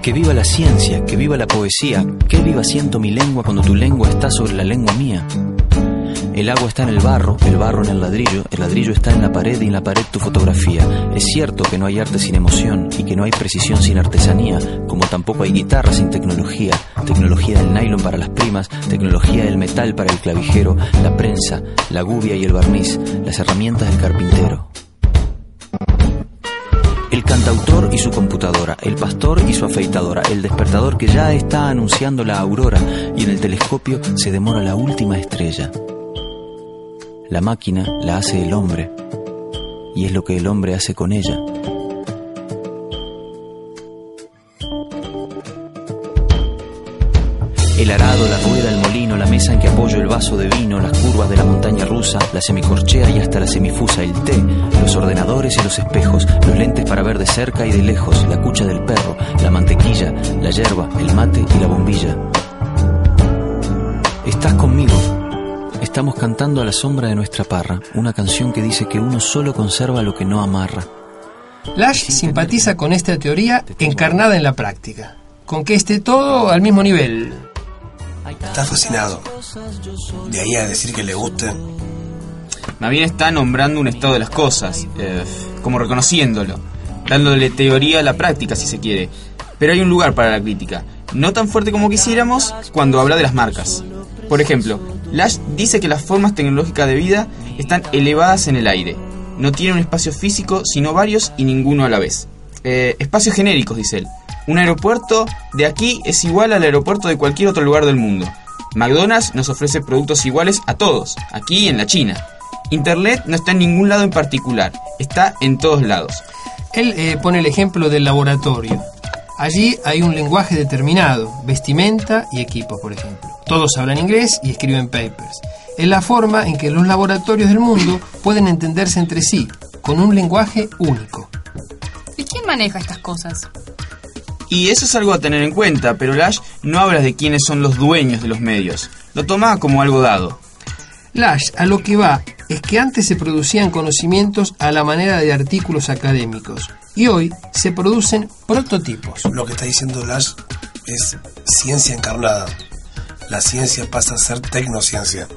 Que viva la ciencia, que viva la poesía, que viva siento mi lengua cuando tu lengua está sobre la lengua mía. El agua está en el barro en el ladrillo está en la pared y en la pared tu fotografía. Es cierto que no hay arte sin emoción y que no hay precisión sin artesanía, como tampoco hay guitarra sin tecnología, tecnología del nylon para las primas, tecnología del metal para el clavijero, la prensa, la gubia y el barniz, las herramientas del carpintero. El cantautor y su computadora, el pastor y su afeitadora, el despertador que ya está anunciando la aurora y en el telescopio se demora la última estrella. La máquina la hace el hombre y es lo que el hombre hace con ella. El arado, la rueda, el molino, la mesa en que apoyo el vaso de vino, las curvas de la montaña rusa, la semicorchea y hasta la semifusa, el té, los ordenadores y los espejos, los lentes para ver de cerca y de lejos, la cucha del perro, la mantequilla, la yerba, el mate y la bombilla. Estás conmigo. Estamos cantando a la sombra de nuestra parra, una canción que dice que uno solo conserva lo que no amarra. Lash simpatiza con esta teoría encarnada en la práctica, con que esté todo al mismo nivel. Está fascinado. De ahí a decir que le guste. Más bien está nombrando un estado de las cosas, como reconociéndolo, dándole teoría a la práctica si se quiere. Pero hay un lugar para la crítica, no tan fuerte como quisiéramos cuando habla de las marcas. Por ejemplo, Lash dice que las formas tecnológicas de vida están elevadas en el aire. No tienen un espacio físico, sino varios y ninguno a la vez. Espacios genéricos, dice él. Un aeropuerto de aquí es igual al aeropuerto de cualquier otro lugar del mundo. McDonald's nos ofrece productos iguales a todos, aquí y en la China. Internet no está en ningún lado en particular, está en todos lados. Él pone el ejemplo del laboratorio. Allí hay un lenguaje determinado, vestimenta y equipo, por ejemplo. Todos hablan inglés y escriben papers. Es la forma en que los laboratorios del mundo pueden entenderse entre sí, con un lenguaje único. ¿Y quién maneja estas cosas? Y eso es algo a tener en cuenta, pero Lash no habla de quiénes son los dueños de los medios. Lo toma como algo dado. Lash a lo que va es que antes se producían conocimientos a la manera de artículos académicos y hoy se producen prototipos. Lo que está diciendo Lash es ciencia encarnada. La ciencia pasa a ser tecnociencia.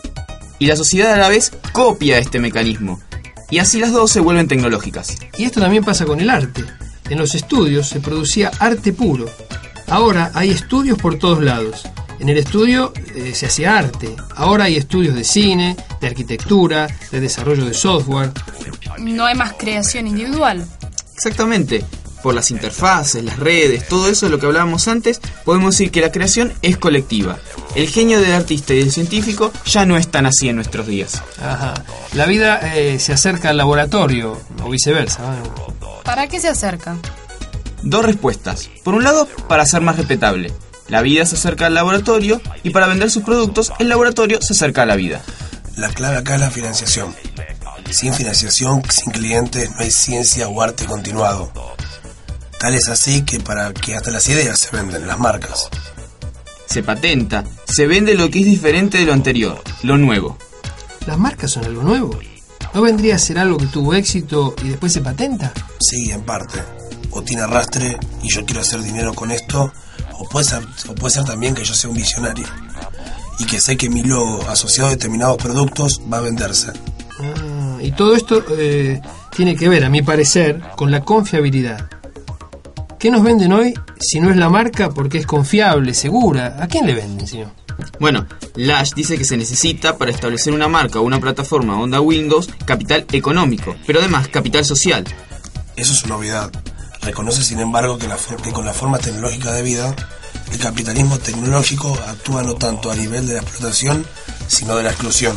Y la sociedad a la vez copia este mecanismo. Y así las dos se vuelven tecnológicas. Y esto también pasa con el arte. En los estudios se producía arte puro. Ahora hay estudios por todos lados. En el estudio se hacía arte. Ahora hay estudios de cine, de arquitectura, de desarrollo de software. No hay más creación individual. Exactamente. Por las interfaces, las redes, todo eso de lo que hablábamos antes, podemos decir que la creación es colectiva. El genio del artista y del científico ya no es tan así en nuestros días. Ajá. La vida se acerca al laboratorio, o viceversa. ¿Para qué se acerca? Dos respuestas. Por un lado, para ser más respetable. La vida se acerca al laboratorio y para vender sus productos, el laboratorio se acerca a la vida. La clave acá es la financiación. Sin financiación, sin clientes, no hay ciencia o arte continuado. Tal es así que para que hasta las ideas se venden, las marcas. Se patenta, se vende lo que es diferente de lo anterior, lo nuevo. ¿Las marcas son algo nuevo? ¿No vendría a ser algo que tuvo éxito y después se patenta? Sí, en parte. O tiene arrastre y yo quiero hacer dinero con esto, o puede ser también que yo sea un visionario y que sé que mi logo asociado a determinados productos va a venderse. Y todo esto tiene que ver, a mi parecer, con la confiabilidad. ¿Qué nos venden hoy si no es la marca porque es confiable, segura? ¿A quién le venden, señor? Bueno, Lash dice que se necesita para establecer una marca o una plataforma onda Windows capital económico, pero además capital social. Eso es una novedad. Reconoce, sin embargo, que con la forma tecnológica de vida, el capitalismo tecnológico actúa no tanto a nivel de la explotación, sino de la exclusión.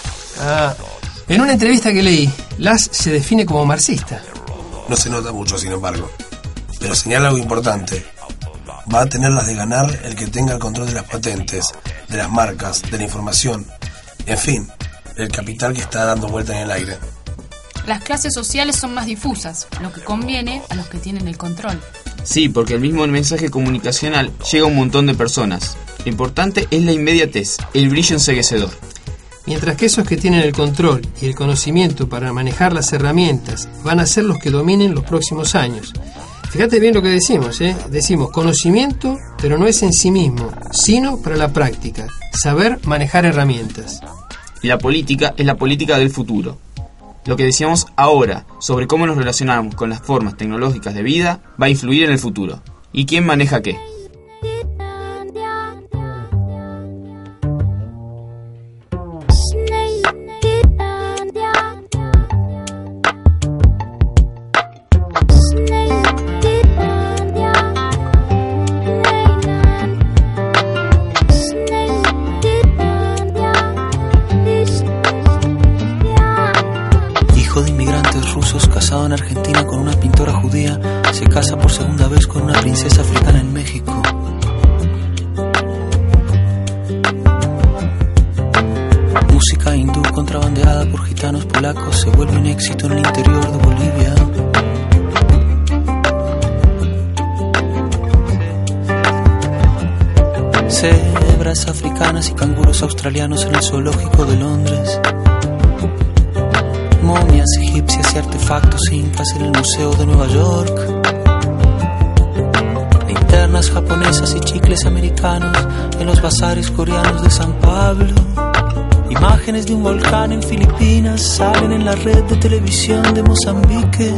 En una entrevista que leí, Lash se define como marxista. No se nota mucho, sin embargo. Pero señala algo importante. Va a tener las de ganar el que tenga el control de las patentes, de las marcas, de la información. En fin, el capital que está dando vuelta en el aire. Las clases sociales son más difusas, lo que conviene a los que tienen el control. Sí, porque el mismo mensaje comunicacional llega a un montón de personas. Lo importante es la inmediatez, el brillo enceguecedor. Mientras que esos que tienen el control y el conocimiento para manejar las herramientas van a ser los que dominen los próximos años. Fíjate bien lo que decimos, ¿eh? Decimos conocimiento, pero no es en sí mismo, sino para la práctica, saber manejar herramientas. Y la política es la política del futuro. Lo que decíamos ahora sobre cómo nos relacionamos con las formas tecnológicas de vida va a influir en el futuro. ¿Y quién maneja qué? Casado en Argentina con una pintora judía, se casa por segunda vez con una princesa africana en México. Música hindú contrabandeada por gitanos polacos se vuelve un éxito en el interior de Bolivia. Cebras africanas y canguros australianos en el zoológico de Londres. Momias egipcias y artefactos incas en el Museo de Nueva York. Linternas japonesas y chicles americanos en los bazares coreanos de San Pablo. Imágenes de un volcán en Filipinas salen en la red de televisión de Mozambique.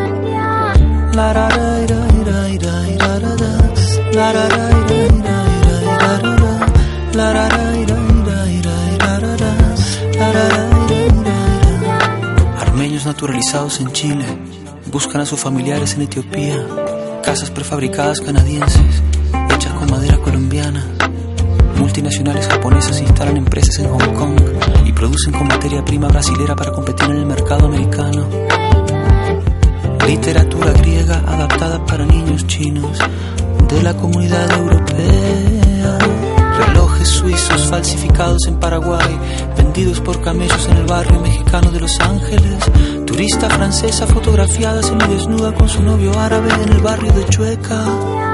Armenios naturalizados en Chile buscan a sus familiares en Etiopía. Casas prefabricadas canadienses hechas con madera colombiana. Multinacionales japonesas instalan empresas en Hong Kong y producen con materia prima brasilera para competir en el mercado americano. Literatura griega adaptada para niños chinos de la comunidad europea. Relojes suizos falsificados en Paraguay, vendidos por camellos en el barrio mexicano de Los Ángeles. Turista francesa fotografiada semidesnuda con su novio árabe en el barrio de Chueca.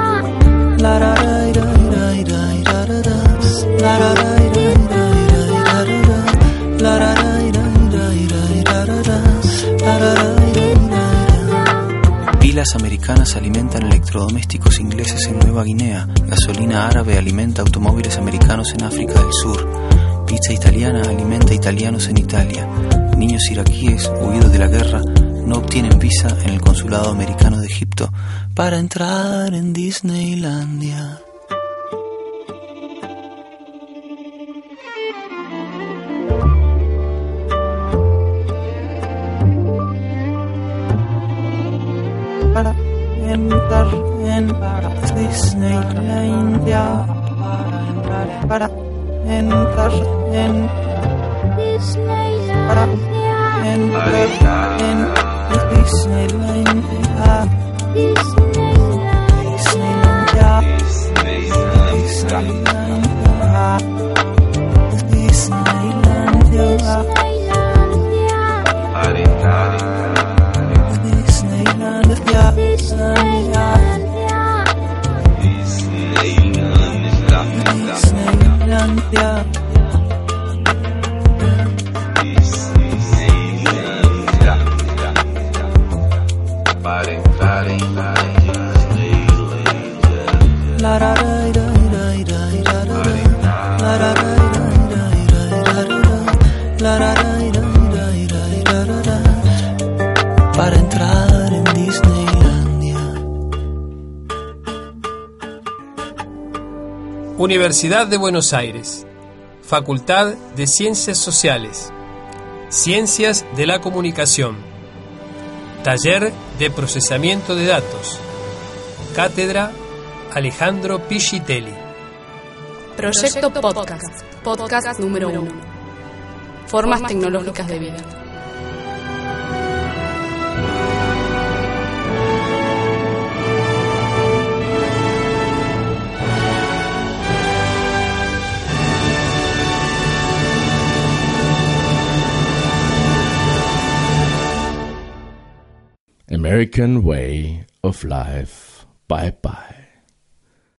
Pilas americanas alimentan electrodomésticos ingleses en Nueva Guinea. Gasolina árabe alimenta automóviles americanos en África del Sur. Pizza italiana alimenta italianos en Italia. Niños iraquíes huidos de la guerra no obtienen visa en el consulado americano de Egipto para entrar en Disneylandia. Para entrar en Disneylandia, para entrar en Disneylandia, para entrar en Disneylandia, Disneylandia, Disneylandia, para entrar en Disneylandia. Universidad de Buenos Aires, Facultad de Ciencias Sociales, Ciencias de la Comunicación, Taller de Procesamiento de Datos, Cátedra Alejandro Pichitelli. Proyecto Podcast, podcast número 1. Formas tecnológicas de vida. American Way of Life. Bye bye.